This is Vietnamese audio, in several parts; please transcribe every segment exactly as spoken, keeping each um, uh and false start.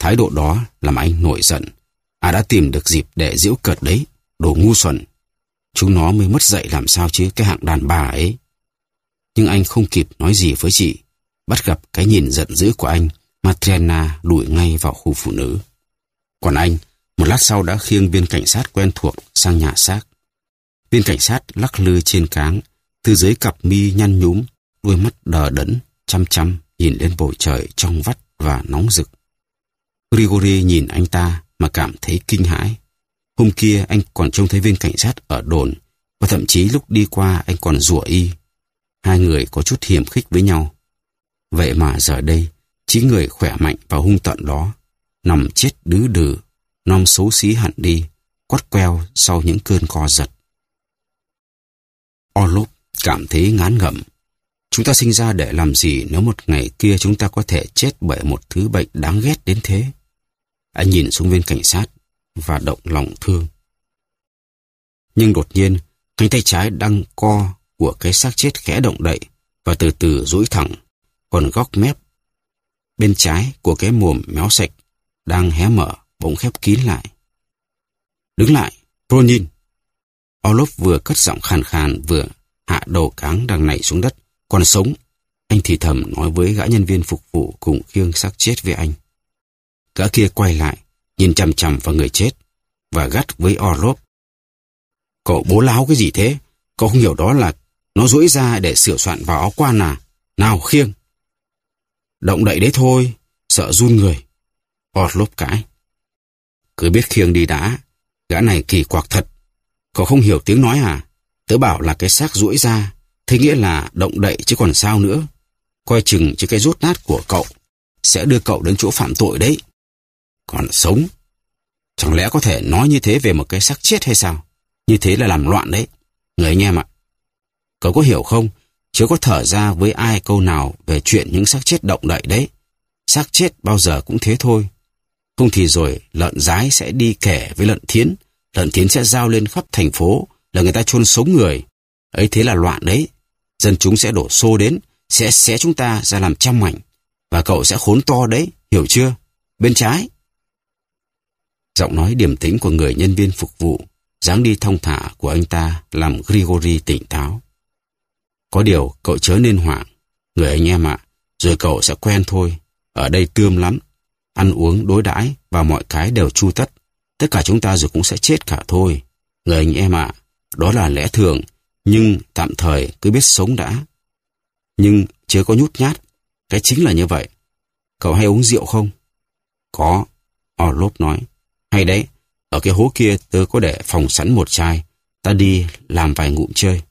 Thái độ đó làm anh nổi giận. À đã tìm được dịp để giễu cợt đấy, đồ ngu xuẩn. Chúng nó mới mất dạy làm sao chứ, cái hạng đàn bà ấy. Nhưng anh không kịp nói gì với chị. Bắt gặp cái nhìn giận dữ của anh, Matrena lùi ngay vào khu phụ nữ. Còn anh, một lát sau đã khiêng viên cảnh sát quen thuộc sang nhà xác. Viên cảnh sát lắc lư trên cáng, từ dưới cặp mi nhăn nhúm, đôi mắt đờ đẫn, chăm chăm nhìn lên bầu trời trong vắt và nóng rực. Grigori nhìn anh ta mà cảm thấy kinh hãi. Hôm kia anh còn trông thấy viên cảnh sát ở đồn, và thậm chí lúc đi qua anh còn rủa y. Hai người có chút hiềm khích với nhau. Vậy mà giờ đây, chính người khỏe mạnh và hung tợn đó, nằm chết đứ đừ, non xấu xí hẳn đi, quắt queo sau những cơn co giật. Orlov cảm thấy ngán ngẩm. Chúng ta sinh ra để làm gì nếu một ngày kia chúng ta có thể chết bởi một thứ bệnh đáng ghét đến thế? Anh nhìn xuống viên cảnh sát và động lòng thương. Nhưng đột nhiên, cánh tay trái đang co của cái xác chết khẽ động đậy và từ từ duỗi thẳng, còn góc mép bên trái của cái mồm méo sạch đang hé mở bỗng khép kín lại. Đứng lại, Ronin! Orlov vừa cất giọng khàn khàn vừa hạ đầu cáng đang nảy xuống đất. Còn sống, anh thì thầm nói với gã nhân viên phục vụ cùng khiêng xác chết với anh. Gã kia quay lại, nhìn chằm chằm vào người chết và gắt với Orlov. Cậu bố láo cái gì thế? Cậu không hiểu đó là nó duỗi ra để sửa soạn vào áo quan à? Nào khiêng! Động đậy đấy thôi, sợ run người. Orlov cãi. Cứ biết khiêng đi đã, gã này kỳ quặc thật. Cậu không hiểu tiếng nói à? Tớ bảo là cái xác duỗi ra, thế nghĩa là động đậy chứ còn sao nữa. Coi chừng chứ cái rốt nát của cậu sẽ đưa cậu đến chỗ phạm tội đấy. Còn sống, chẳng lẽ có thể nói như thế về một cái xác chết hay sao? Như thế là làm loạn đấy. Người anh em ạ, cậu có hiểu không? Chứ có thở ra với ai câu nào về chuyện những xác chết động đậy đấy. Xác chết bao giờ cũng thế thôi. Không thì rồi lợn rái sẽ đi kể với lợn thiến. Lợn thiến sẽ giao lên khắp thành phố là người ta chôn sống người. Ấy thế là loạn đấy. Dân chúng sẽ đổ xô đến, sẽ xé chúng ta ra làm trăm mảnh. Và cậu sẽ khốn to đấy, hiểu chưa? Bên trái. Giọng nói điềm tĩnh của người nhân viên phục vụ, dáng đi thong thả của anh ta làm Grigori tỉnh táo. Có điều cậu chớ nên hoảng, người anh em ạ, rồi cậu sẽ quen thôi. Ở đây tươm lắm, ăn uống đối đãi và mọi cái đều chu tất. Tất cả chúng ta rồi cũng sẽ chết cả thôi. Người anh em ạ, đó là lẽ thường, nhưng tạm thời cứ biết sống đã. Nhưng chớ có nhút nhát, cái chính là như vậy. Cậu hay uống rượu không? Có, Orlov nói. Hay đấy, ở cái hố kia tớ có để phòng sẵn một chai, ta đi làm vài ngụm chơi.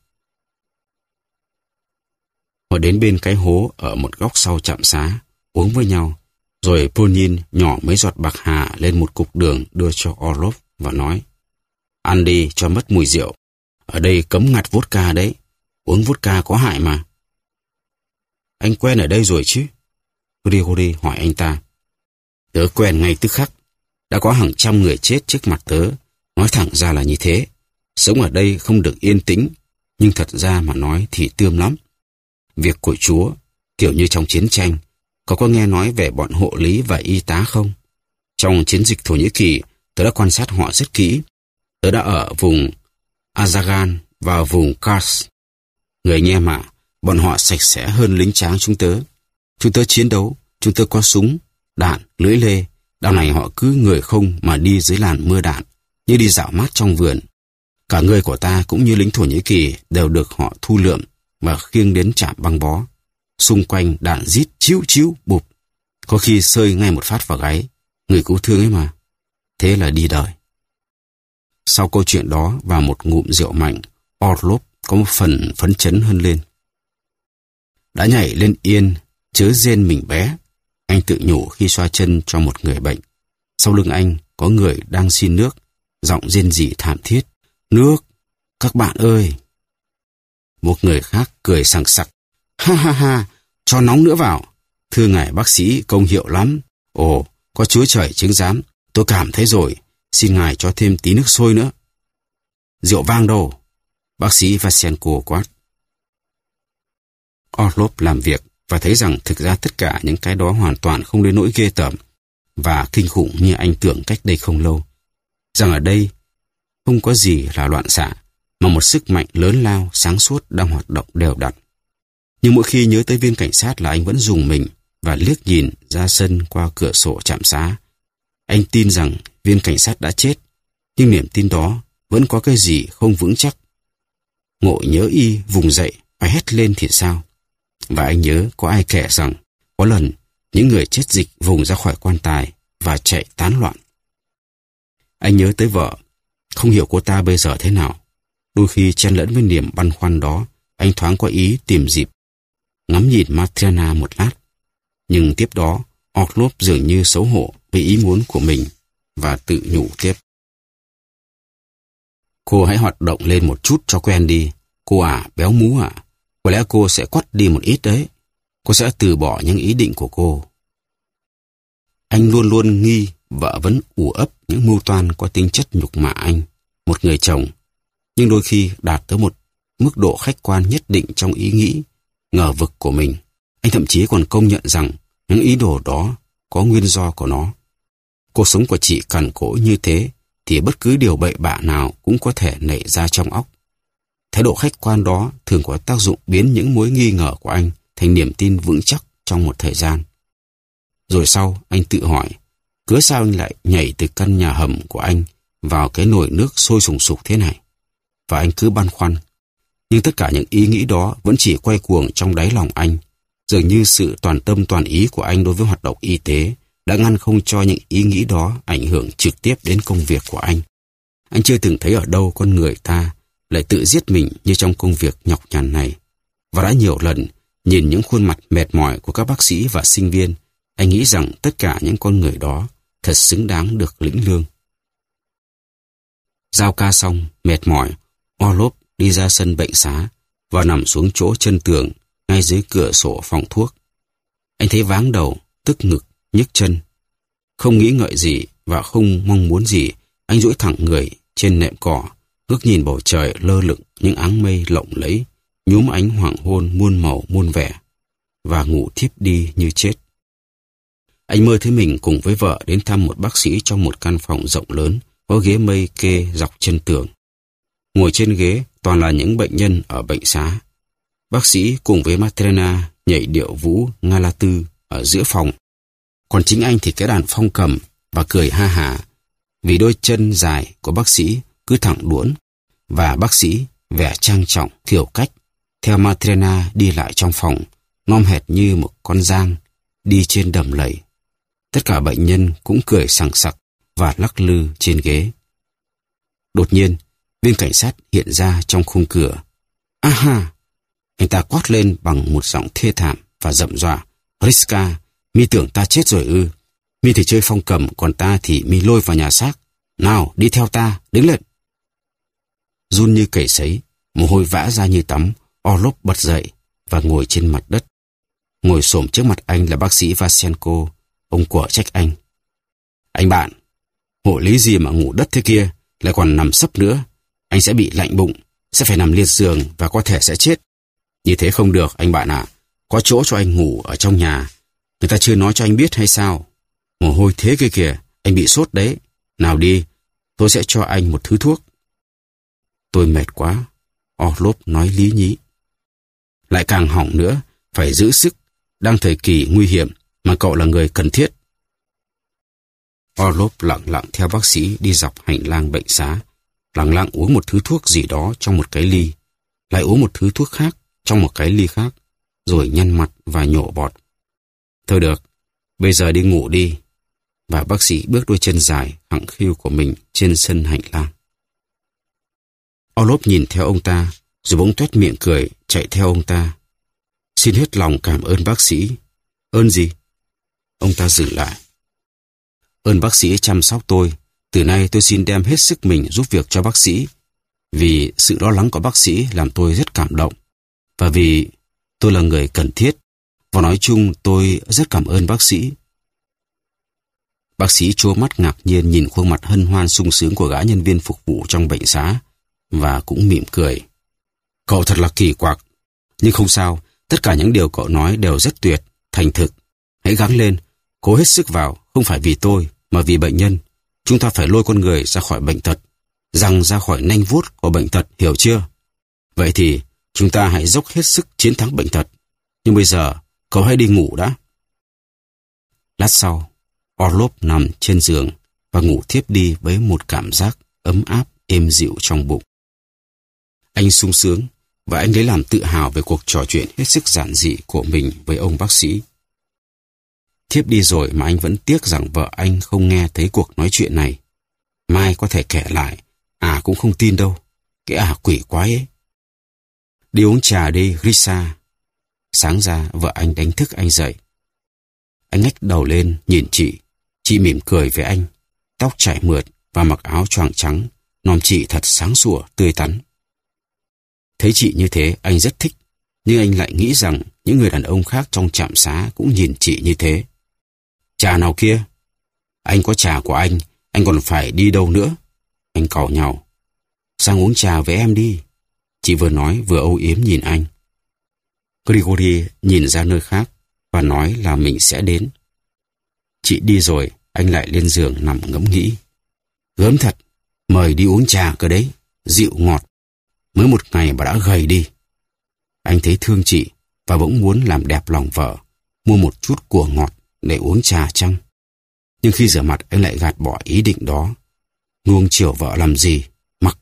Họ đến bên cái hố ở một góc sau trạm xá, uống với nhau, rồi Ponin nhỏ mấy giọt bạc hà lên một cục đường đưa cho Orlov và nói: Ăn đi cho mất mùi rượu. Ở đây cấm ngặt vodka đấy, uống vodka có hại mà. Anh quen ở đây rồi chứ? Grigori hỏi anh ta. Tớ quen ngay tức khắc. Đã có hàng trăm người chết trước mặt tớ. Nói thẳng ra là như thế. Sống ở đây không được yên tĩnh, nhưng thật ra mà nói thì tươm lắm. Việc của Chúa, kiểu như trong chiến tranh. Cậu có nghe nói về bọn hộ lý và y tá không? Trong chiến dịch Thổ Nhĩ Kỳ, tớ đã quan sát họ rất kỹ. Tớ đã ở vùng Azagan và vùng Kars. Người anh em ạ, bọn họ sạch sẽ hơn lính tráng chúng tớ. Chúng tớ chiến đấu, chúng tớ có súng, đạn, lưỡi lê. Đằng này họ cứ người không mà đi dưới làn mưa đạn, như đi dạo mát trong vườn. Cả người của ta cũng như lính Thổ Nhĩ Kỳ đều được họ thu lượm và khiêng đến trạm băng bó. Xung quanh đạn rít chíu chíu bụp, có khi sơi ngay một phát vào gáy. Người cứu thương ấy mà. Thế là đi đời. Sau câu chuyện đó và một ngụm rượu mạnh, Orlov có một phần phấn chấn hơn lên. Đã nhảy lên yên, chớ rên mình bé, anh tự nhủ khi xoa chân cho một người bệnh. Sau lưng anh có người đang xin nước, giọng rên rỉ thảm thiết. Nước, các bạn ơi! Một người khác cười sằng sặc. Ha ha ha, cho nóng nữa vào. Thưa ngài bác sĩ, công hiệu lắm. Ồ, có Chúa Trời chứng giám, tôi cảm thấy rồi. Xin ngài cho thêm tí nước sôi nữa. Rượu vang đâu? Bác sĩ Vasenko quát. Orlov làm việc và thấy rằng thực ra tất cả những cái đó hoàn toàn không đến nỗi ghê tởm. và kinh khủng như anh tưởng cách đây không lâu. Rằng ở đây không có gì là loạn xạ, mà một sức mạnh lớn lao, sáng suốt đang hoạt động đều đặn. Nhưng mỗi khi nhớ tới viên cảnh sát là anh vẫn rùng mình và liếc nhìn ra sân qua cửa sổ trạm xá. Anh tin rằng viên cảnh sát đã chết, nhưng niềm tin đó vẫn có cái gì không vững chắc. Ngộ nhớ y vùng dậy và hét lên thì sao? Và anh nhớ có ai kể rằng có lần những người chết dịch vùng ra khỏi quan tài và chạy tán loạn. Anh nhớ tới vợ, không hiểu cô ta bây giờ thế nào. Đôi khi chen lẫn với niềm băn khoăn đó, anh thoáng có ý tìm dịp ngắm nhìn Matrena một lát. Nhưng tiếp đó, Orlov dường như xấu hổ với ý muốn của mình và tự nhủ tiếp. Cô hãy hoạt động lên một chút cho quen đi. Cô à, béo mú à, có lẽ cô sẽ quắt đi một ít đấy. Cô sẽ từ bỏ những ý định của cô. Anh luôn luôn nghi vợ vẫn ù ấp những mưu toan có tính chất nhục mạ anh, một người chồng, nhưng đôi khi đạt tới một mức độ khách quan nhất định trong ý nghĩ, ngờ vực của mình. Anh thậm chí còn công nhận rằng những ý đồ đó có nguyên do của nó. Cuộc sống của chị cằn cỗi như thế thì bất cứ điều bậy bạ nào cũng có thể nảy ra trong óc. Thái độ khách quan đó thường có tác dụng biến những mối nghi ngờ của anh thành niềm tin vững chắc trong một thời gian. Rồi sau, anh tự hỏi, cớ sao anh lại nhảy từ căn nhà hầm của anh vào cái nồi nước sôi sùng sục thế này? Và anh cứ băn khoăn. Nhưng tất cả những ý nghĩ đó vẫn chỉ quay cuồng trong đáy lòng anh. Dường như sự toàn tâm toàn ý của anh đối với hoạt động y tế đã ngăn không cho những ý nghĩ đó ảnh hưởng trực tiếp đến công việc của anh. Anh chưa từng thấy ở đâu con người ta lại tự giết mình như trong công việc nhọc nhằn này. Và đã nhiều lần nhìn những khuôn mặt mệt mỏi của các bác sĩ và sinh viên, anh nghĩ rằng tất cả những con người đó thật xứng đáng được lĩnh lương. Giao ca xong, mệt mỏi, Orlov đi ra sân bệnh xá và nằm xuống chỗ chân tường ngay dưới cửa sổ phòng thuốc. Anh thấy váng đầu, tức ngực, nhức chân. Không nghĩ ngợi gì và không mong muốn gì, anh duỗi thẳng người trên nệm cỏ, ngước nhìn bầu trời lơ lửng những áng mây lộng lẫy, nhuốm ánh hoàng hôn muôn màu muôn vẻ, và ngủ thiếp đi như chết. Anh mơ thấy mình cùng với vợ đến thăm một bác sĩ trong một căn phòng rộng lớn, có ghế mây kê dọc chân tường. Ngồi trên ghế toàn là những bệnh nhân ở bệnh xá. Bác sĩ cùng với Matrena nhảy điệu vũ Nga La Tư ở giữa phòng. Còn chính anh thì cái đàn phong cầm và cười ha hả vì đôi chân dài của bác sĩ cứ thẳng đuỗn, và bác sĩ vẻ trang trọng kiểu cách theo Matrena đi lại trong phòng, nom hệt như một con giang đi trên đầm lầy. Tất cả bệnh nhân cũng cười sằng sặc và lắc lư trên ghế. Đột nhiên, viên cảnh sát hiện ra trong khung cửa. Aha! Anh ta quát lên bằng một giọng thê thảm và rậm rọa. Hriska, mi tưởng ta chết rồi ư? Mi thì chơi phong cầm, còn ta thì mi lôi vào nhà xác. Nào, đi theo ta, đứng lên. Run như cầy sấy, mồ hôi vã ra như tắm, Orlov bật dậy và ngồi trên mặt đất. Ngồi xổm trước mặt anh là bác sĩ Vasenko. Ông của trách anh. Anh bạn, hộ lý gì mà ngủ đất thế kia, lại còn nằm sấp nữa. Anh sẽ bị lạnh bụng, sẽ phải nằm liệt giường và có thể sẽ chết. Như thế không được, anh bạn ạ. À. Có chỗ cho anh ngủ ở trong nhà. Người ta chưa nói cho anh biết hay sao? Mồ hôi thế kia kìa, anh bị sốt đấy. Nào đi, tôi sẽ cho anh một thứ thuốc. Tôi mệt quá, Orlov nói lý nhí. Lại càng hỏng nữa, phải giữ sức, đang thời kỳ nguy hiểm, mà cậu là người cần thiết. Orlov lặng lặng theo bác sĩ đi dọc hành lang bệnh xá, lặng lặng uống một thứ thuốc gì đó trong một cái ly, lại uống một thứ thuốc khác trong một cái ly khác, rồi nhăn mặt và nhổ bọt. Thôi được, bây giờ đi ngủ đi. Và bác sĩ bước đôi chân dài, khẳng khiu của mình trên sân hành lang. Orlov nhìn theo ông ta, rồi bỗng toét miệng cười, chạy theo ông ta. Xin hết lòng cảm ơn bác sĩ. Ơn gì? Ông ta dừng lại. Ơn bác sĩ chăm sóc tôi. Từ nay tôi xin đem hết sức mình giúp việc cho bác sĩ. Vì sự lo lắng của bác sĩ làm tôi rất cảm động. Và vì tôi là người cần thiết. Và nói chung tôi rất cảm ơn bác sĩ. Bác sĩ trố mắt ngạc nhiên nhìn khuôn mặt hân hoan sung sướng của gã nhân viên phục vụ trong bệnh xá. Và cũng mỉm cười. Cậu thật là kỳ quặc. Nhưng không sao. Tất cả những điều cậu nói đều rất tuyệt, thành thực. Hãy gắng lên. Cố hết sức vào, không phải vì tôi, mà vì bệnh nhân. Chúng ta phải lôi con người ra khỏi bệnh tật, giằng ra khỏi nanh vuốt của bệnh tật, hiểu chưa? Vậy thì chúng ta hãy dốc hết sức chiến thắng bệnh tật. Nhưng bây giờ, cậu hãy đi ngủ đã. Lát sau, Orlov nằm trên giường và ngủ thiếp đi với một cảm giác ấm áp, êm dịu trong bụng. Anh sung sướng và anh lấy làm tự hào về cuộc trò chuyện hết sức giản dị của mình với ông bác sĩ. Thiếp đi rồi mà anh vẫn tiếc rằng vợ anh không nghe thấy cuộc nói chuyện này. Mai có thể kể lại, à cũng không tin đâu. Cái à quỷ quái ấy. Đi uống trà đi, Grisa. Sáng ra, vợ anh đánh thức anh dậy. Anh ngách đầu lên, nhìn chị. Chị mỉm cười với anh, tóc chảy mượt và mặc áo choàng trắng, nòm chị thật sáng sủa, tươi tắn. Thấy chị như thế, anh rất thích, nhưng anh lại nghĩ rằng những người đàn ông khác trong trạm xá cũng nhìn chị như thế. Trà nào kia? Anh có trà của anh, anh còn phải đi đâu nữa? Anh càu nhàu. Sang uống trà với em đi. Chị vừa nói vừa âu yếm nhìn anh. Grigory nhìn ra nơi khác và nói là mình sẽ đến. Chị đi rồi, anh lại lên giường nằm ngẫm nghĩ. Gớm thật, mời đi uống trà cơ đấy, dịu ngọt. Mới một ngày mà đã gầy đi. Anh thấy thương chị và bỗng muốn làm đẹp lòng vợ, mua một chút của ngọt để uống trà chăng. Nhưng khi rửa mặt anh lại gạt bỏ ý định đó. Nuông chiều vợ làm gì, mặc.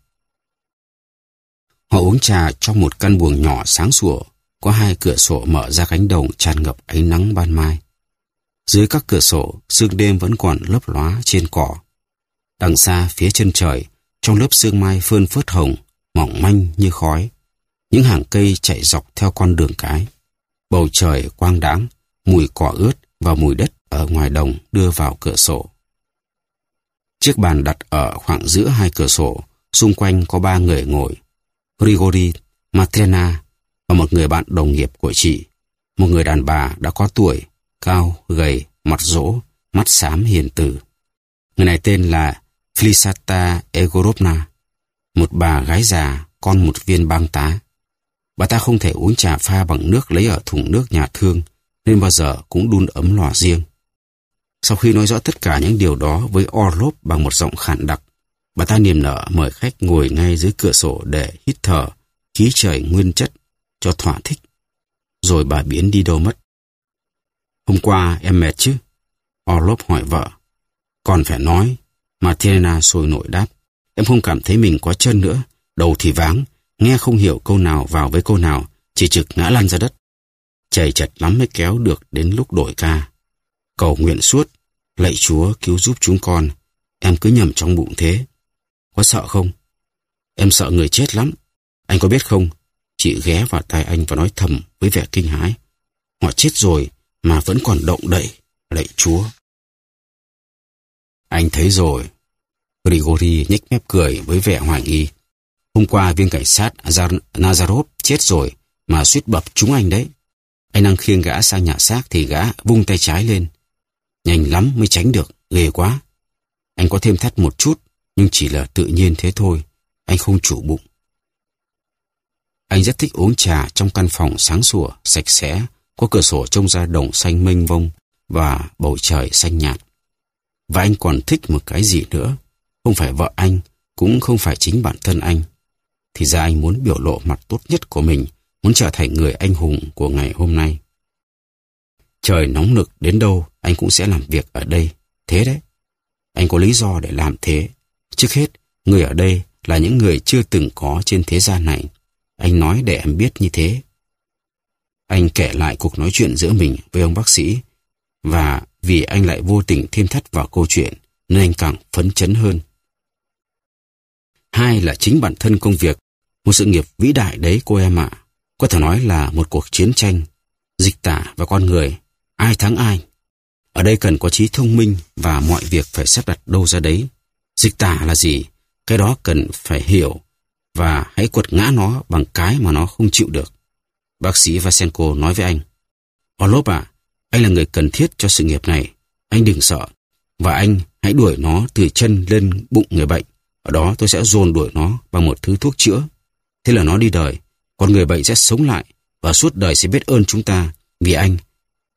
Họ uống trà trong một căn buồng nhỏ sáng sủa, có hai cửa sổ mở ra cánh đồng tràn ngập ánh nắng ban mai. Dưới các cửa sổ, sương đêm vẫn còn lấp lóa trên cỏ. Đằng xa phía chân trời, trong lớp sương mai phơn phớt hồng, mỏng manh như khói, những hàng cây chạy dọc theo con đường cái. Bầu trời quang đãng, mùi cỏ ướt và mùi đất ở ngoài đồng đưa vào cửa sổ. Chiếc bàn đặt ở khoảng giữa hai cửa sổ, xung quanh có ba người ngồi. Grigori, Matrena và một người bạn đồng nghiệp của chị, một người đàn bà đã có tuổi, cao, gầy, mặt rỗ, mắt xám hiền từ. Người này tên là Felisata Egorovna, một bà gái già, con một viên bang tá. Bà ta không thể uống trà pha bằng nước lấy ở thùng nước nhà thương, nên bao giờ cũng đun ấm lò riêng. Sau khi nói rõ tất cả những điều đó với Orlov bằng một giọng khản đặc, bà ta niềm nở mời khách ngồi ngay dưới cửa sổ để hít thở khí trời nguyên chất cho thỏa thích. Rồi bà biến đi đâu mất. Hôm qua em mệt chứ? Orlov hỏi vợ. Còn phải nói, mà Tirena sôi nổi đáp. Em không cảm thấy mình có chân nữa, đầu thì váng, nghe không hiểu câu nào vào với câu nào, chỉ trực ngã lăn ra đất. Chầy chật lắm mới kéo được đến lúc đổi ca. Cầu nguyện suốt, lạy Chúa cứu giúp chúng con, em cứ nhầm trong bụng thế. Có sợ không? Em sợ người chết lắm. Anh có biết không? Chị ghé vào tai anh và nói thầm với vẻ kinh hãi. Họ chết rồi mà vẫn còn động đậy, lạy Chúa. Anh thấy rồi. Grigori nhếch mép cười với vẻ hoài nghi. Hôm qua viên cảnh sát Nazarov chết rồi mà suýt bập chúng anh đấy. Anh đang khiêng gã sang nhà xác thì gã vung tay trái lên. Nhanh lắm mới tránh được, ghê quá. Anh có thêm thắt một chút, nhưng chỉ là tự nhiên thế thôi. Anh không chủ bụng. Anh rất thích uống trà trong căn phòng sáng sủa, sạch sẽ, có cửa sổ trông ra đồng xanh mênh mông và bầu trời xanh nhạt. Và anh còn thích một cái gì nữa. Không phải vợ anh, cũng không phải chính bản thân anh. Thì ra anh muốn biểu lộ mặt tốt nhất của mình, muốn trở thành người anh hùng của ngày hôm nay. Trời nóng nực đến đâu, anh cũng sẽ làm việc ở đây. Thế đấy. Anh có lý do để làm thế. Trước hết, người ở đây là những người chưa từng có trên thế gian này. Anh nói để em biết như thế. Anh kể lại cuộc nói chuyện giữa mình với ông bác sĩ. Và vì anh lại vô tình thêm thắt vào câu chuyện, nên anh càng phấn chấn hơn. Hai là chính bản thân công việc. Một sự nghiệp vĩ đại đấy cô em ạ. Có thể nói là một cuộc chiến tranh. Dịch tả và con người. Ai thắng ai. Ở đây cần có trí thông minh và mọi việc phải xếp đặt đâu ra đấy. Dịch tả là gì? Cái đó cần phải hiểu và hãy quật ngã nó bằng cái mà nó không chịu được. Bác sĩ Vasenko nói với anh. Orlov à, anh là người cần thiết cho sự nghiệp này. Anh đừng sợ. Và anh hãy đuổi nó từ chân lên bụng người bệnh. Ở đó tôi sẽ dồn đuổi nó bằng một thứ thuốc chữa. Thế là nó đi đời. Còn người bệnh sẽ sống lại và suốt đời sẽ biết ơn chúng ta vì anh.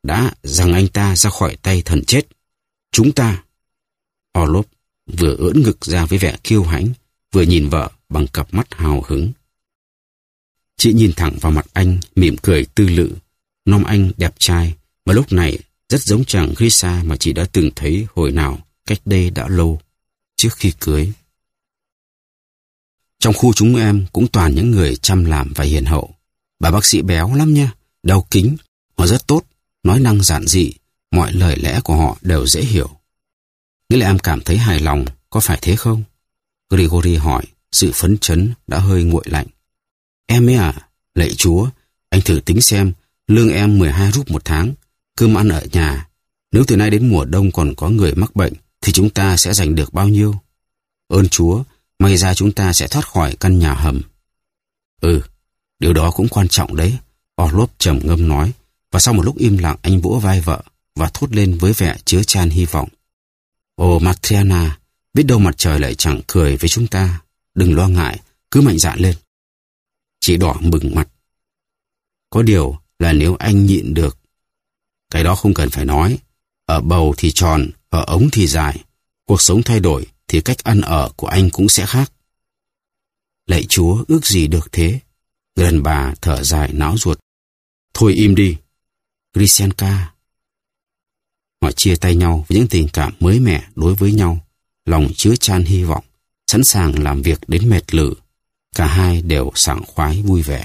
đã giằng anh ta ra khỏi tay thần chết. Chúng ta... Orlov vừa ưỡn ngực ra với vẻ kiêu hãnh, vừa nhìn vợ bằng cặp mắt hào hứng. Chị nhìn thẳng vào mặt anh, mỉm cười tư lự. Nom anh đẹp trai, mà lúc này rất giống chàng Grisha mà chị đã từng thấy hồi nào cách đây đã lâu, trước khi cưới. Trong khu chúng em cũng toàn những người chăm làm và hiền hậu. Bà bác sĩ béo lắm nha, đeo kính, họ rất tốt, nói năng giản dị, mọi lời lẽ của họ đều dễ hiểu. Nghĩa là em cảm thấy hài lòng, có phải thế không? Grigory hỏi, sự phấn chấn đã hơi nguội lạnh. Em ấy à, lạy Chúa, anh thử tính xem, lương em mười hai rúp một tháng, cơm ăn ở nhà. Nếu từ nay đến mùa đông còn có người mắc bệnh, thì chúng ta sẽ giành được bao nhiêu? Ơn Chúa, may ra chúng ta sẽ thoát khỏi căn nhà hầm. Ừ, điều đó cũng quan trọng đấy, Orlov trầm ngâm nói, và sau một lúc im lặng anh vỗ vai vợ và thốt lên với vẻ chứa chan hy vọng. Ồ Matriana, biết đâu mặt trời lại chẳng cười với chúng ta. Đừng lo ngại, cứ mạnh dạn lên. Chị đỏ bừng mặt. Có điều là nếu anh nhịn được. Cái đó không cần phải nói. Ở bầu thì tròn, ở ống thì dài. Cuộc sống thay đổi thì cách ăn ở của anh cũng sẽ khác. Lạy Chúa, ước gì được thế? Người đàn bà thở dài não ruột. Thôi im đi, Grishenka. Họ chia tay nhau với những tình cảm mới mẻ đối với nhau, lòng chứa chan hy vọng, sẵn sàng làm việc đến mệt lử. Cả hai đều sảng khoái vui vẻ.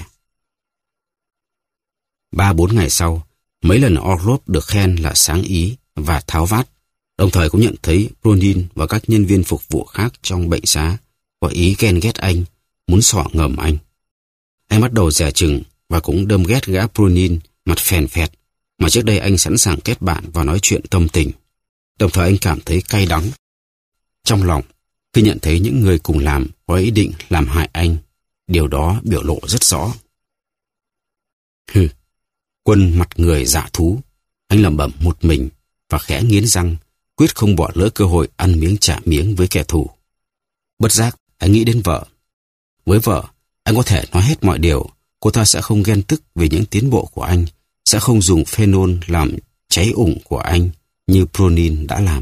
Ba bốn ngày sau, mấy lần Orlov được khen là sáng ý và tháo vát, đồng thời cũng nhận thấy Pronin và các nhân viên phục vụ khác trong bệnh xá có ý ghen ghét anh, muốn xỏ ngầm anh. Anh bắt đầu dè chừng và cũng đâm ghét gã Pronin mặt phèn phẹt, mà trước đây anh sẵn sàng kết bạn và nói chuyện tâm tình. Đồng thời anh cảm thấy cay đắng trong lòng khi nhận thấy những người cùng làm có ý định làm hại anh. Điều đó biểu lộ rất rõ. Hừ, quân mặt người dạ thú. Anh lẩm bẩm một mình và khẽ nghiến răng, quyết không bỏ lỡ cơ hội ăn miếng trả miếng với kẻ thù. Bất giác, anh nghĩ đến vợ. Với vợ, anh có thể nói hết mọi điều. Cô ta sẽ không ghen tức về những tiến bộ của anh, sẽ không dùng phenol làm cháy ủng của anh như Pronin đã làm.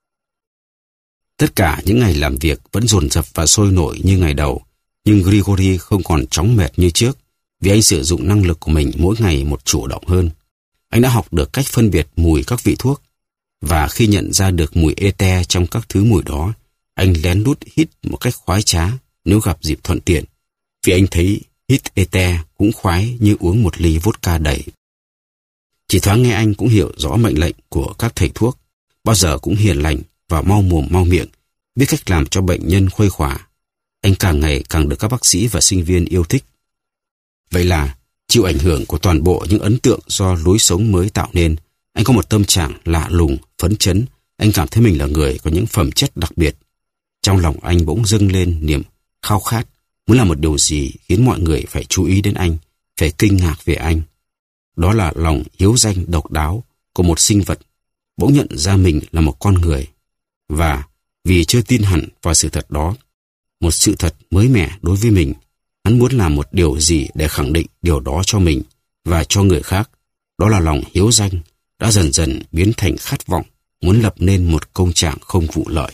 Tất cả những ngày làm việc vẫn dồn dập và sôi nổi như ngày đầu, nhưng Grigory không còn chóng mệt như trước, vì anh sử dụng năng lực của mình mỗi ngày một chủ động hơn. Anh đã học được cách phân biệt mùi các vị thuốc, và khi nhận ra được mùi ete trong các thứ mùi đó, anh lén lút hít một cách khoái trá nếu gặp dịp thuận tiện, vì anh thấy hít ete cũng khoái như uống một ly vodka đầy. Chỉ thoáng nghe anh cũng hiểu rõ mệnh lệnh của các thầy thuốc, bao giờ cũng hiền lành và mau mồm mau miệng, biết cách làm cho bệnh nhân khuây khỏa. Anh càng ngày càng được các bác sĩ và sinh viên yêu thích. Vậy là, chịu ảnh hưởng của toàn bộ những ấn tượng do lối sống mới tạo nên, anh có một tâm trạng lạ lùng, phấn chấn. Anh cảm thấy mình là người có những phẩm chất đặc biệt. Trong lòng anh bỗng dâng lên niềm khao khát, muốn làm một điều gì khiến mọi người phải chú ý đến anh, phải kinh ngạc về anh. Đó là lòng hiếu danh độc đáo của một sinh vật bỗng nhận ra mình là một con người. Và vì chưa tin hẳn vào sự thật đó, một sự thật mới mẻ đối với mình, hắn muốn làm một điều gì để khẳng định điều đó cho mình và cho người khác. Đó là lòng hiếu danh đã dần dần biến thành khát vọng muốn lập nên một công trạng không vụ lợi.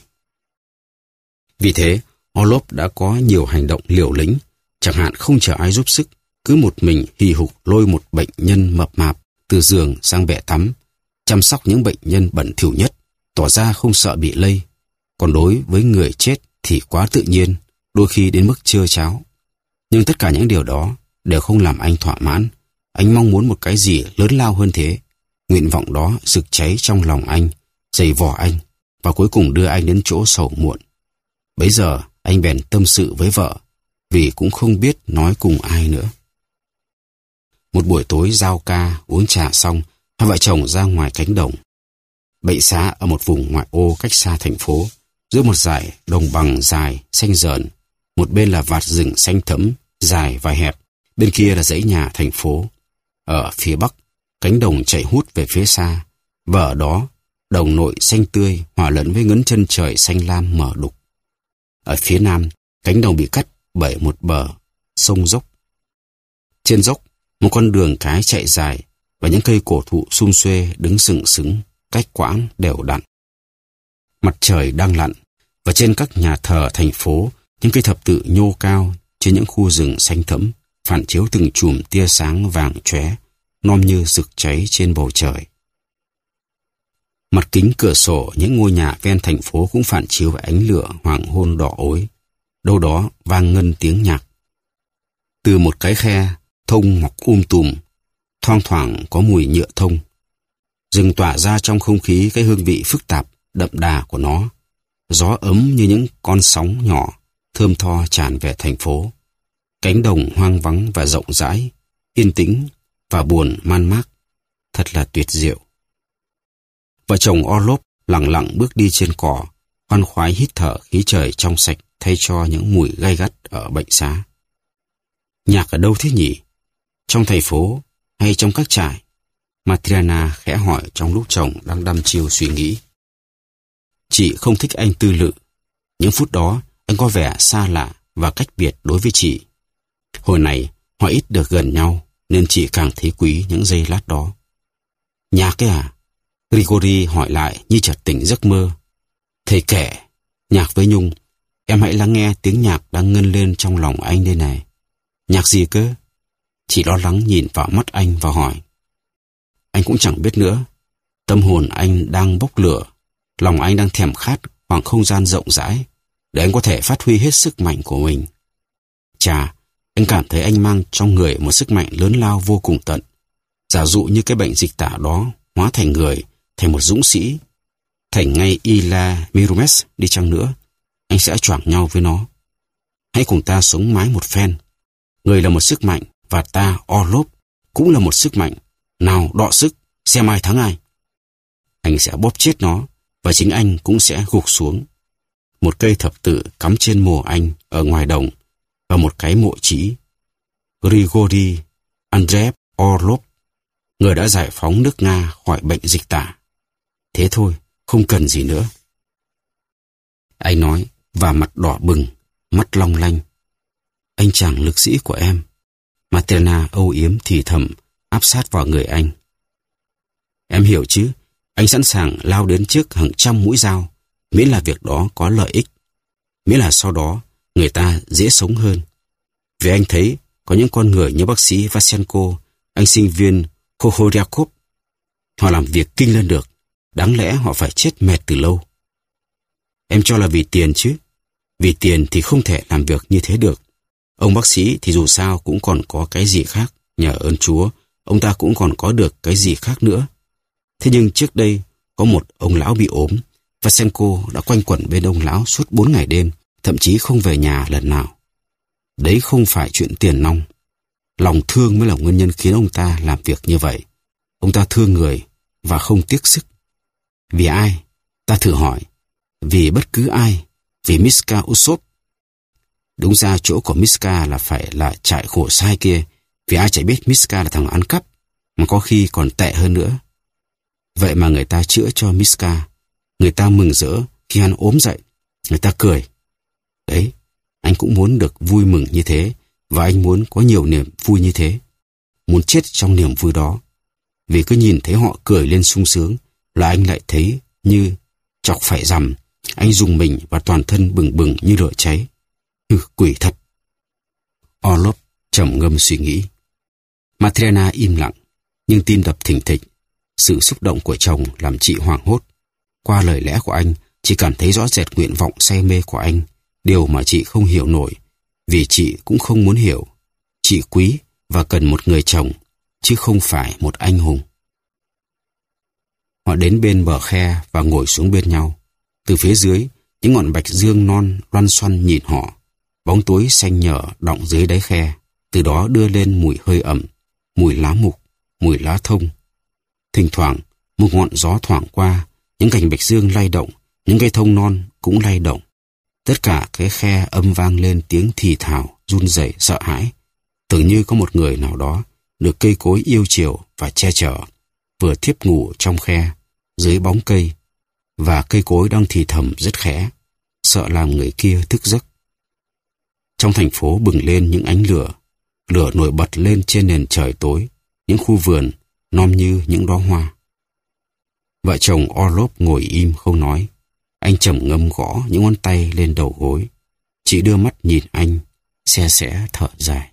Vì thế, Orlov đã có nhiều hành động liều lĩnh, chẳng hạn không chờ ai giúp sức, cứ một mình hì hục lôi một bệnh nhân mập mạp từ giường sang bể tắm, chăm sóc những bệnh nhân bẩn thỉu nhất, tỏ ra không sợ bị lây. Còn đối với người chết thì quá tự nhiên, đôi khi đến mức trơ tráo. Nhưng tất cả những điều đó đều không làm anh thỏa mãn. Anh mong muốn một cái gì lớn lao hơn thế. Nguyện vọng đó rực cháy trong lòng anh, dày vò anh, và cuối cùng đưa anh đến chỗ sầu muộn. Bấy giờ anh bèn tâm sự với vợ, vì cũng không biết nói cùng ai nữa. Một buổi tối giao ca, uống trà xong, hai vợ chồng ra ngoài cánh đồng. Bệnh xá ở một vùng ngoại ô cách xa thành phố, giữa một dải đồng bằng dài, xanh rợn. Một bên là vạt rừng xanh thẫm, dài và hẹp, bên kia là dãy nhà thành phố. Ở phía bắc, cánh đồng chạy hút về phía xa, và ở đó, đồng nội xanh tươi hòa lẫn với ngấn chân trời xanh lam mở đục. Ở phía nam, cánh đồng bị cắt bởi một bờ sông dốc. Trên dốc, một con đường cái chạy dài, và những cây cổ thụ sum xuê đứng sừng sững, cách quãng đều đặn. Mặt trời đang lặn, và trên các nhà thờ thành phố, những cây thập tự nhô cao trên những khu rừng xanh thẫm, phản chiếu từng chùm tia sáng vàng chóe, nom như rực cháy trên bầu trời. Mặt kính cửa sổ những ngôi nhà ven thành phố cũng phản chiếu với ánh lửa hoàng hôn đỏ ối. Đâu đó vang ngân tiếng nhạc. Từ một cái khe, thông mọc um tùm, thoang thoảng có mùi nhựa thông. Rừng tỏa ra trong không khí cái hương vị phức tạp, đậm đà của nó. Gió ấm như những con sóng nhỏ, thơm tho tràn về thành phố. Cánh đồng hoang vắng và rộng rãi, yên tĩnh và buồn man mác. Thật là tuyệt diệu. Vợ chồng Orlov lặng lặng bước đi trên cỏ, khoan khoái hít thở khí trời trong sạch thay cho những mùi gay gắt ở bệnh xá. Nhạc ở đâu thế nhỉ? Trong thành phố hay trong các trại? Matriana khẽ hỏi trong lúc chồng đang đăm chiêu suy nghĩ. Chị không thích anh tư lự. Những phút đó anh có vẻ xa lạ và cách biệt đối với chị. Hồi này họ ít được gần nhau nên chị càng thấy quý những giây lát đó. Nhạc ấy à? Grigori hỏi lại như chợt tỉnh giấc mơ. Thầy kể, nhạc với Nhung, em hãy lắng nghe tiếng nhạc đang ngân lên trong lòng anh đây này. Nhạc gì cơ? Chị lo lắng nhìn vào mắt anh và hỏi. Anh cũng chẳng biết nữa. Tâm hồn anh đang bốc lửa, lòng anh đang thèm khát khoảng không gian rộng rãi để anh có thể phát huy hết sức mạnh của mình. Chà, anh cảm thấy anh mang trong người một sức mạnh lớn lao vô cùng tận. Giả dụ như cái bệnh dịch tả đó hóa thành người, thành một dũng sĩ, thành ngay Ila Mirumes đi chăng nữa, anh sẽ choảng nhau với nó. Hãy cùng ta sống mái một phen. Người là một sức mạnh và ta, Orlov, cũng là một sức mạnh. Nào đọ sức, xem ai thắng ai. Anh sẽ bóp chết nó và chính anh cũng sẽ gục xuống. Một cây thập tự cắm trên mồ anh ở ngoài đồng và một cái mộ chỉ. Grigori Andreev Orlov, người đã giải phóng nước Nga khỏi bệnh dịch tả. Thế thôi, không cần gì nữa. Anh nói và mặt đỏ bừng, mắt long lanh. Anh chàng lực sĩ của em. Matrena âu yếm thì thầm, áp sát vào người anh. Em hiểu chứ, anh sẵn sàng lao đến trước hàng trăm mũi dao, miễn là việc đó có lợi ích, miễn là sau đó người ta dễ sống hơn. Vì anh thấy có những con người như bác sĩ Vasenko, anh sinh viên Khohoryakov, họ làm việc kinh lên được, đáng lẽ họ phải chết mệt từ lâu. Em cho là vì tiền chứ? Vì tiền thì không thể làm việc như thế được. Ông bác sĩ thì dù sao cũng còn có cái gì khác, nhờ ơn Chúa, ông ta cũng còn có được cái gì khác nữa. Thế nhưng trước đây, có một ông lão bị ốm, Vasenko đã quanh quẩn bên ông lão suốt bốn ngày đêm, thậm chí không về nhà lần nào. Đấy không phải chuyện tiền nong. Lòng thương mới là nguyên nhân khiến ông ta làm việc như vậy. Ông ta thương người và không tiếc sức. Vì ai? Ta thử hỏi. Vì bất cứ ai? Vì Miska Usop? Đúng ra chỗ của Miska là phải là trại khổ sai kia, vì ai chả biết Miska là thằng ăn cắp, mà có khi còn tệ hơn nữa. Vậy mà người ta chữa cho Miska, người ta mừng rỡ khi hắn ốm dậy, người ta cười. Đấy, anh cũng muốn được vui mừng như thế, và anh muốn có nhiều niềm vui như thế. Muốn chết trong niềm vui đó. Vì cứ nhìn thấy họ cười lên sung sướng, là anh lại thấy như chọc phải rằm, anh rùng mình và toàn thân bừng bừng như lửa cháy. Hừ, quỷ thật. Orlov trầm ngâm suy nghĩ. Matrena im lặng, nhưng tim đập thình thịch. Sự xúc động của chồng làm chị hoảng hốt. Qua lời lẽ của anh, chị cảm thấy rõ rệt nguyện vọng say mê của anh, điều mà chị không hiểu nổi, vì chị cũng không muốn hiểu. Chị quý và cần một người chồng, chứ không phải một anh hùng. Họ đến bên bờ khe và ngồi xuống bên nhau. Từ phía dưới, những ngọn bạch dương non loăn xoăn nhìn họ. Bóng tối xanh nhở đọng dưới đáy khe, từ đó đưa lên mùi hơi ẩm, mùi lá mục, mùi lá thông. Thỉnh thoảng, một ngọn gió thoảng qua, những cành bạch dương lay động, những cây thông non cũng lay động. Tất cả cái khe âm vang lên tiếng thì thào, run rẩy sợ hãi. Tưởng như có một người nào đó được cây cối yêu chiều và che chở, vừa thiếp ngủ trong khe, dưới bóng cây, và cây cối đang thì thầm rất khẽ, sợ làm người kia thức giấc. Trong thành phố bừng lên những ánh lửa, lửa nổi bật lên trên nền trời tối, những khu vườn, nom như những đóa hoa. Vợ chồng Orlov ngồi im không nói. Anh trầm ngâm gõ những ngón tay lên đầu gối. Chị đưa mắt nhìn anh, se sẻ thở dài.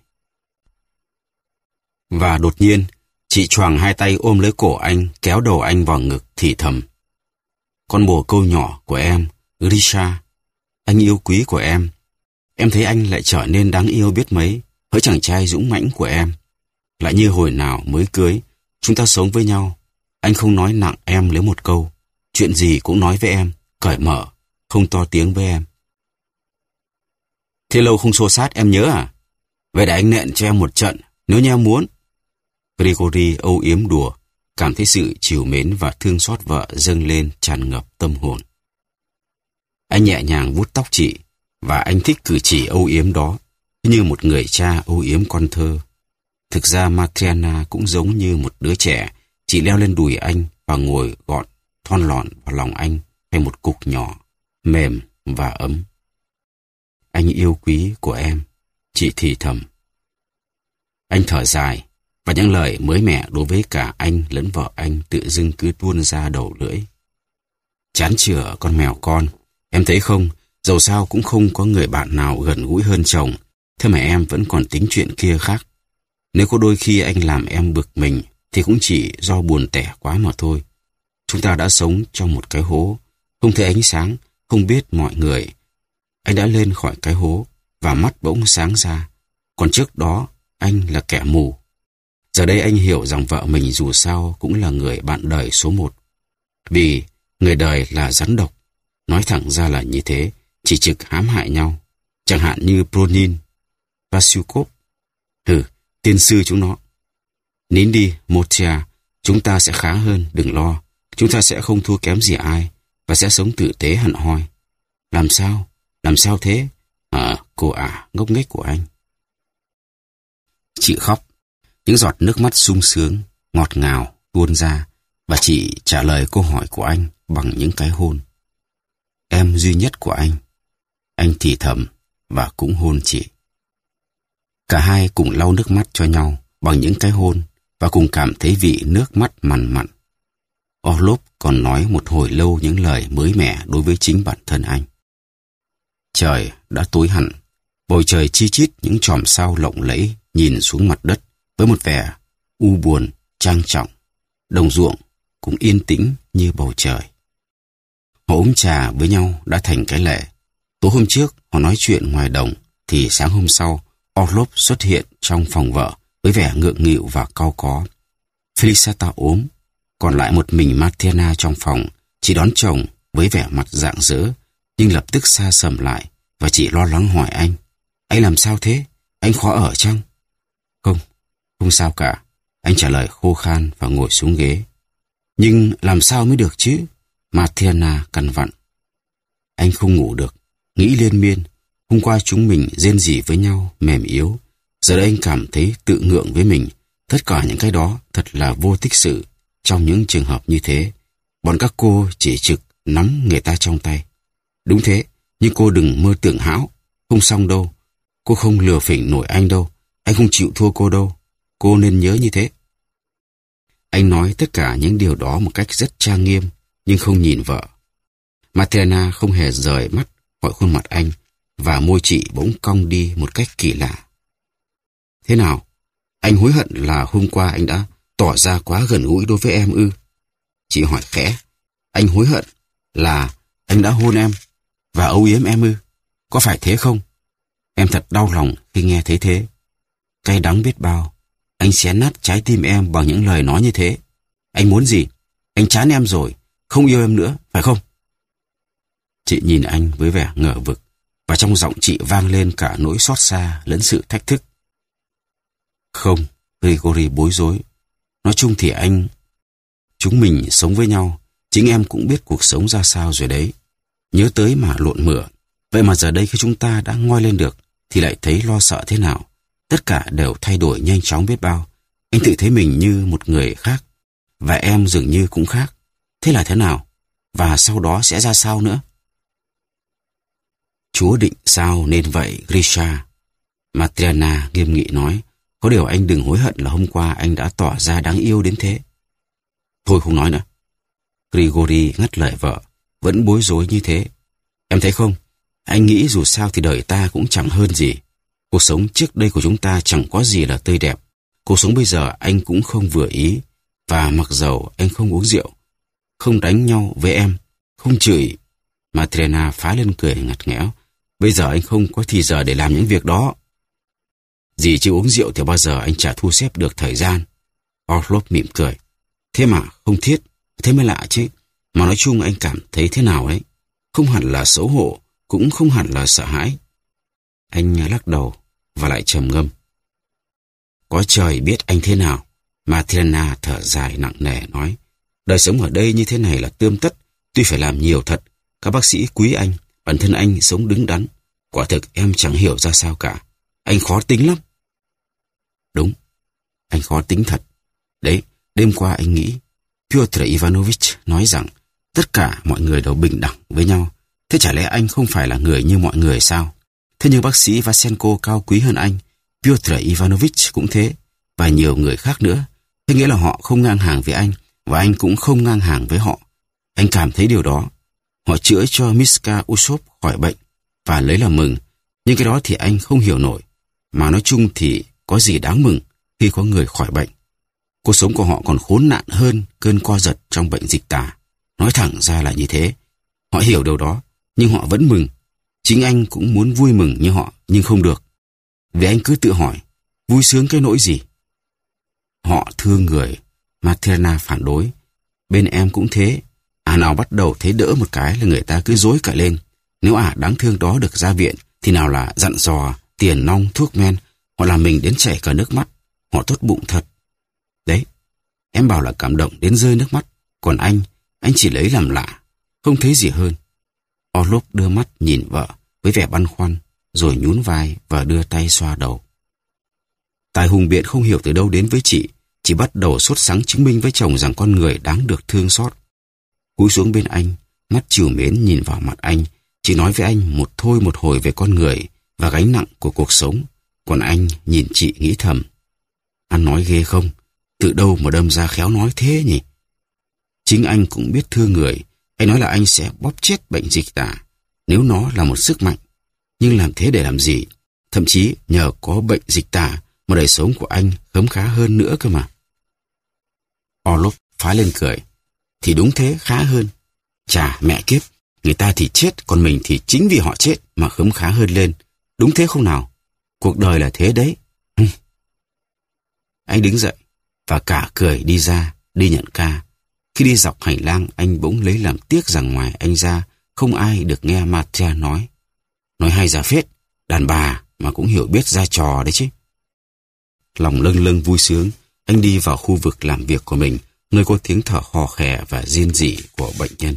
Và đột nhiên, chị choàng hai tay ôm lấy cổ anh, kéo đầu anh vào ngực thì thầm. Con bồ câu nhỏ của em, Grisha, anh yêu quý của em. Em thấy anh lại trở nên đáng yêu biết mấy, hỡi chàng trai dũng mãnh của em. Lại như hồi nào mới cưới, chúng ta sống với nhau. Anh không nói nặng em lấy một câu. Chuyện gì cũng nói với em, cởi mở, không to tiếng với em. Thế lâu không xô sát em nhớ à? Vậy để anh nện cho em một trận, nếu như em muốn. Grigory âu yếm đùa, cảm thấy sự trìu mến và thương xót vợ dâng lên tràn ngập tâm hồn. Anh nhẹ nhàng vuốt tóc chị, và anh thích cử chỉ âu yếm đó, như một người cha âu yếm con thơ. Thực ra Matriana cũng giống như một đứa trẻ, chỉ leo lên đùi anh và ngồi gọn, thon lọn vào lòng anh thành một cục nhỏ, mềm và ấm. Anh yêu quý của em, chị thì thầm. Anh thở dài, và những lời mới mẻ đối với cả anh lẫn vợ anh tự dưng cứ tuôn ra đầu lưỡi. Chán chửa con mèo con, em thấy không, dầu sao cũng không có người bạn nào gần gũi hơn chồng, thế mà em vẫn còn tính chuyện kia khác. Nếu có đôi khi anh làm em bực mình, thì cũng chỉ do buồn tẻ quá mà thôi. Chúng ta đã sống trong một cái hố, không thấy ánh sáng, không biết mọi người. Anh đã lên khỏi cái hố, và mắt bỗng sáng ra. Còn trước đó, anh là kẻ mù. Giờ đây anh hiểu rằng vợ mình dù sao cũng là người bạn đời số một. Vì người đời là rắn độc. Nói thẳng ra là như thế, chỉ trực hãm hại nhau. Chẳng hạn như Pronin, Vasyukov. Hừ, tiên sư chúng nó. Nín đi, Motia, chúng ta sẽ khá hơn, đừng lo. Chúng ta sẽ không thua kém gì ai, và sẽ sống tử tế hẳn hoi. Làm sao? Làm sao thế? À, cô ả, ngốc nghếch của anh. Chị khóc. Những giọt nước mắt sung sướng, ngọt ngào, tuôn ra, và chị trả lời câu hỏi của anh bằng những cái hôn. Em duy nhất của anh. Anh thì thầm và cũng hôn chị. Cả hai cùng lau nước mắt cho nhau bằng những cái hôn và cùng cảm thấy vị nước mắt mặn mặn. Orlov còn nói một hồi lâu những lời mới mẻ đối với chính bản thân anh. Trời đã tối hẳn, bầu trời chi chít những chòm sao lộng lẫy nhìn xuống mặt đất với một vẻ u buồn, trang trọng. Đồng ruộng cũng yên tĩnh như bầu trời. Họ uống trà với nhau đã thành cái lệ. Tối hôm trước họ nói chuyện ngoài đồng, thì sáng hôm sau Orlov xuất hiện trong phòng vợ với vẻ ngượng nghịu và cau có. Felicita ốm, còn lại một mình Martina trong phòng, chỉ đón chồng với vẻ mặt rạng rỡ, nhưng lập tức sa sầm lại, và chị lo lắng hỏi anh. Anh làm sao thế? Anh khó ở chăng? Không, không sao cả. Anh trả lời khô khan và ngồi xuống ghế. Nhưng làm sao mới được chứ? Martina cằn vặn. Anh không ngủ được, nghĩ liên miên. Hôm qua chúng mình rên rỉ với nhau, mềm yếu. Giờ đây anh cảm thấy tự ngượng với mình. Tất cả những cái đó thật là vô tích sự. Trong những trường hợp như thế, bọn các cô chỉ trực nắm người ta trong tay. Đúng thế, nhưng cô đừng mơ tưởng hão. Không xong đâu. Cô không lừa phỉnh nổi anh đâu. Anh không chịu thua cô đâu. Cô nên nhớ như thế. Anh nói tất cả những điều đó một cách rất trang nghiêm, nhưng không nhìn vợ. Matrena không hề rời mắt khỏi khuôn mặt anh, và môi chị bỗng cong đi một cách kỳ lạ. Thế nào? Anh hối hận là hôm qua anh đã tỏ ra quá gần gũi đối với em ư? Chị hỏi khẽ. Anh hối hận là anh đã hôn em và âu yếm em ư? Có phải thế không? Em thật đau lòng khi nghe thấy thế. Cay đắng biết bao. Anh xé nát trái tim em bằng những lời nói như thế. Anh muốn gì? Anh chán em rồi, không yêu em nữa, phải không? Chị nhìn anh với vẻ ngờ vực, và trong giọng chị vang lên cả nỗi xót xa lẫn sự thách thức. Không, Grigory bối rối. Nói chung thì anh... Chúng mình sống với nhau, chính em cũng biết cuộc sống ra sao rồi đấy. Nhớ tới mà lộn mửa. Vậy mà giờ đây khi chúng ta đã ngoi lên được, thì lại thấy lo sợ thế nào. Tất cả đều thay đổi nhanh chóng biết bao. Anh tự thấy mình như một người khác, và em dường như cũng khác. Thế là thế nào? Và sau đó sẽ ra sao nữa? Chúa định sao nên vậy, Grisha. Matriana nghiêm nghị nói. Có điều anh đừng hối hận là hôm qua anh đã tỏ ra đáng yêu đến thế. Thôi không nói nữa. Grigori ngắt lời vợ, vẫn bối rối như thế. Em thấy không, anh nghĩ dù sao thì đời ta cũng chẳng hơn gì. Cuộc sống trước đây của chúng ta chẳng có gì là tươi đẹp. Cuộc sống bây giờ anh cũng không vừa ý. Và mặc dầu anh không uống rượu, không đánh nhau với em, không chửi. Matrena phá lên cười ngặt nghẽo. Bây giờ anh không có thì giờ để làm những việc đó. Dì chưa uống rượu thì bao giờ anh chả thu xếp được thời gian. Orlov mỉm cười. Thế mà không thiết, thế mới lạ chứ. Mà nói chung anh cảm thấy thế nào ấy. Không hẳn là xấu hổ, cũng không hẳn là sợ hãi. Anh lắc đầu và lại trầm ngâm. Có trời biết anh thế nào. Matrena thở dài nặng nề nói. Đời sống ở đây như thế này là tươm tất, tuy phải làm nhiều thật. Các bác sĩ quý anh, bản thân anh sống đứng đắn. Quả thực em chẳng hiểu ra sao cả. Anh khó tính lắm. Đúng, anh khó tính thật. Đấy, đêm qua anh nghĩ Pyotr Ivanovich nói rằng tất cả mọi người đều bình đẳng với nhau. Thế chả lẽ anh không phải là người như mọi người sao? Thế nhưng bác sĩ Vasenko cao quý hơn anh, Pyotr Ivanovich cũng thế, và nhiều người khác nữa. Thế nghĩa là họ không ngang hàng với anh, và anh cũng không ngang hàng với họ. Anh cảm thấy điều đó. Họ chữa cho Miska Usop khỏi bệnh và lấy làm mừng. Nhưng cái đó thì anh không hiểu nổi. Mà nói chung thì có gì đáng mừng khi có người khỏi bệnh. Cuộc sống của họ còn khốn nạn hơn cơn co giật trong bệnh dịch tả. Nói thẳng ra là như thế. Họ hiểu điều đó, nhưng họ vẫn mừng. Chính anh cũng muốn vui mừng như họ, nhưng không được. Vì anh cứ tự hỏi, vui sướng cái nỗi gì? Họ thương người. Matrena phản đối. Bên em cũng thế. À nào bắt đầu thấy đỡ một cái là người ta cứ dối cả lên. Nếu à đáng thương đó được ra viện, thì nào là dặn dò, tiền nong, thuốc men. Họ làm mình đến chảy cả nước mắt. Họ tốt bụng thật. Đấy, em bảo là cảm động đến rơi nước mắt. Còn anh, anh chỉ lấy làm lạ. Không thấy gì hơn. Orlov đưa mắt nhìn vợ với vẻ băn khoăn, rồi nhún vai và đưa tay xoa đầu. Tài hùng biện không hiểu từ đâu đến với chị, chỉ bắt đầu sốt sắng chứng minh với chồng rằng con người đáng được thương xót. Cúi xuống bên anh, mắt trìu mến nhìn vào mặt anh, chỉ nói với anh một thôi một hồi về con người và gánh nặng của cuộc sống. Còn anh nhìn chị nghĩ thầm, anh nói ghê không? Từ đâu mà đâm ra khéo nói thế nhỉ? Chính anh cũng biết thương người. Anh nói là anh sẽ bóp chết bệnh dịch tả nếu nó là một sức mạnh. Nhưng làm thế để làm gì? Thậm chí nhờ có bệnh dịch tả mà đời sống của anh khấm khá hơn nữa cơ mà. Orlov phá lên cười. Thì đúng thế, khá hơn. Chà mẹ kiếp, người ta thì chết, còn mình thì chính vì họ chết mà khấm khá hơn lên. Đúng thế không nào? Cuộc đời là thế đấy. Anh đứng dậy và cả cười đi ra, đi nhận ca. Khi đi dọc hành lang, anh bỗng lấy làm tiếc rằng ngoài anh ra, không ai được nghe Matria nói. Nói hay ra phết, đàn bà mà cũng hiểu biết ra trò đấy chứ. Lòng lâng lâng vui sướng, anh đi vào khu vực làm việc của mình, nơi có tiếng thở khò khè và rên rỉ của bệnh nhân.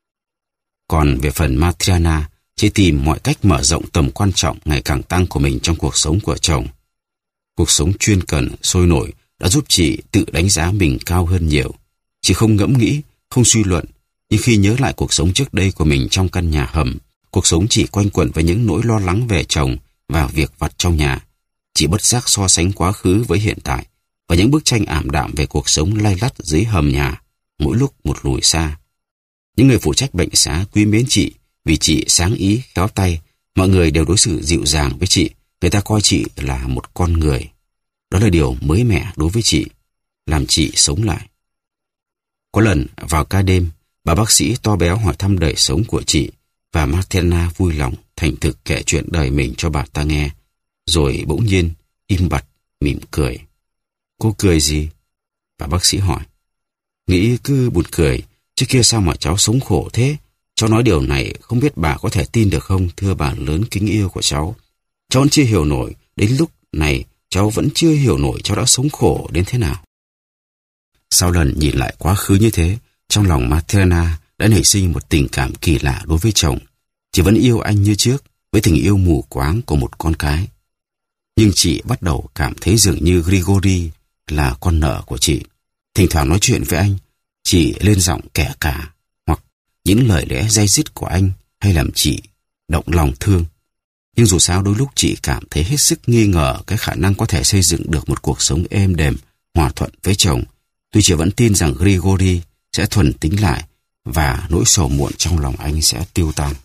Còn về phần Matriana, chỉ tìm mọi cách mở rộng tầm quan trọng ngày càng tăng của mình trong cuộc sống của chồng. Cuộc sống chuyên cần, sôi nổi đã giúp chị tự đánh giá mình cao hơn nhiều. Chị không ngẫm nghĩ, không suy luận, nhưng khi nhớ lại cuộc sống trước đây của mình trong căn nhà hầm, cuộc sống chỉ quanh quẩn với những nỗi lo lắng về chồng và việc vặt trong nhà. Chị bất giác so sánh quá khứ với hiện tại và những bức tranh ảm đạm về cuộc sống lay lắt dưới hầm nhà, mỗi lúc một lùi xa. Những người phụ trách bệnh xá quý mến chị vì chị sáng ý, khéo tay. Mọi người đều đối xử dịu dàng với chị. Người ta coi chị là một con người. Đó là điều mới mẻ đối với chị, làm chị sống lại. Có lần vào ca đêm, bà bác sĩ to béo hỏi thăm đời sống của chị và Martina vui lòng thành thực kể chuyện đời mình cho bà ta nghe. Rồi bỗng nhiên im bặt, mỉm cười. Cô cười gì? Bà bác sĩ hỏi. Nghĩ cứ buồn cười, trước kia sao mà cháu sống khổ thế? Cháu nói điều này không biết bà có thể tin được không, thưa bà lớn kính yêu của cháu. Cháu vẫn chưa hiểu nổi, đến lúc này cháu vẫn chưa hiểu nổi cháu đã sống khổ đến thế nào. Sau lần nhìn lại quá khứ như thế, trong lòng Matrena đã nảy sinh một tình cảm kỳ lạ đối với chồng. Chị vẫn yêu anh như trước, với tình yêu mù quáng của một con cái. Nhưng chị bắt đầu cảm thấy dường như Grigori là con nợ của chị. Thỉnh thoảng nói chuyện với anh, chị lên giọng kẻ cả, hoặc những lời lẽ day dứt của anh hay làm chị động lòng thương. Nhưng dù sao đôi lúc chị cảm thấy hết sức nghi ngờ cái khả năng có thể xây dựng được một cuộc sống êm đềm, hòa thuận với chồng, Tuy chị vẫn tin rằng Grigory sẽ thuần tính lại và nỗi sầu muộn trong lòng anh sẽ tiêu tan.